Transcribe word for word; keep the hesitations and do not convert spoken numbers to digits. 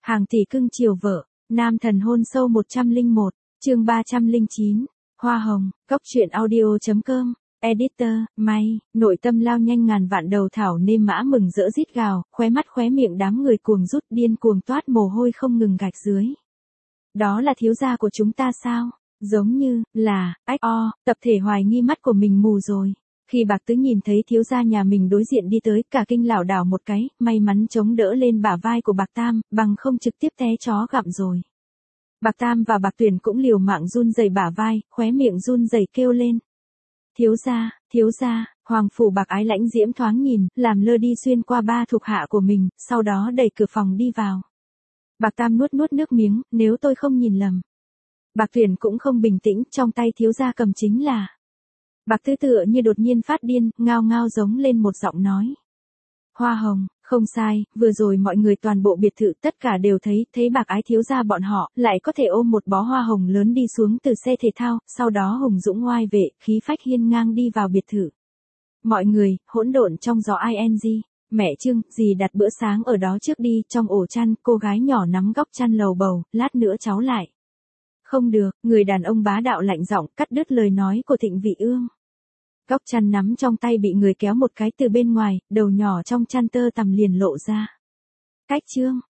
Hàng tỷ cưng chiều vợ, nam thần hôn sâu một trăm lẻ một, chương ba trăm lẻ chín, hoa hồng, góc truyện audio.com, editor, may, nội tâm lao nhanh ngàn vạn đầu thảo nêm mã mừng rỡ rít gào, khóe mắt khóe miệng đám người cuồng rút điên cuồng toát mồ hôi không ngừng gạch dưới. Đó là thiếu gia của chúng ta sao? Giống như, là, ách o, tập thể hoài nghi mắt của mình mù rồi. Khi Bạc Tứ nhìn thấy thiếu gia nhà mình đối diện đi tới, cả kinh lảo đảo một cái, may mắn chống đỡ lên bả vai của Bạc Tam, bằng không trực tiếp té chó gặm rồi. Bạc Tam và Bạc Tuyển cũng liều mạng run rẩy bả vai, khóe miệng run rẩy kêu lên. Thiếu gia, thiếu gia, Hoàng phủ Bạc Ái lãnh diễm thoáng nhìn, làm lơ đi xuyên qua ba thuộc hạ của mình, sau đó đẩy cửa phòng đi vào. Bạc Tam nuốt nuốt nước miếng, nếu tôi không nhìn lầm. Bạc Tuyển cũng không bình tĩnh, trong tay thiếu gia cầm chính là. Bạc Tứ tựa như đột nhiên phát điên, ngao ngao giống lên một giọng nói. Hoa hồng, không sai, vừa rồi mọi người toàn bộ biệt thự tất cả đều thấy, thấy Bạc Ái thiếu gia bọn họ, lại có thể ôm một bó hoa hồng lớn đi xuống từ xe thể thao, sau đó hùng dũng oai vệ, khí phách hiên ngang đi vào biệt thự. Mọi người, hỗn độn trong gió ing, mẹ Trương, dì đặt bữa sáng ở đó trước đi, trong ổ chăn, cô gái nhỏ nắm góc chăn lầu bầu, lát nữa cháu lại. Không được, người đàn ông bá đạo lạnh giọng cắt đứt lời nói của Thịnh Vị Ương. Góc chăn nắm trong tay bị người kéo một cái từ bên ngoài, đầu nhỏ trong chăn tơ tằm liền lộ ra. Cách Trương,